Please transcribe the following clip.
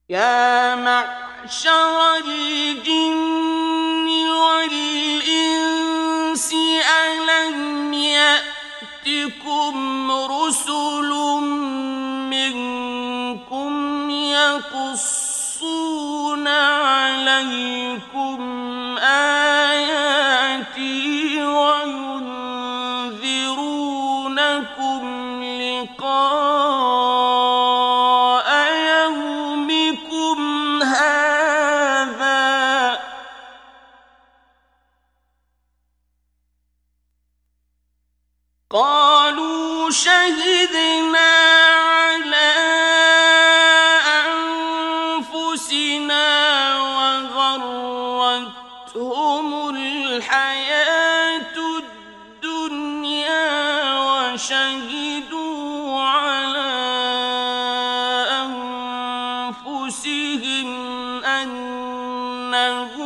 يا معشر الجن والإنس ألم يأتكم رسل منكم يقصون عليكم آياتي وينذرونكم لقاء يومكم هذا قالوا شهدنا على أنفسنا وغرتهم الحياة الدنيا وشهدوا على أنفسهم أنهم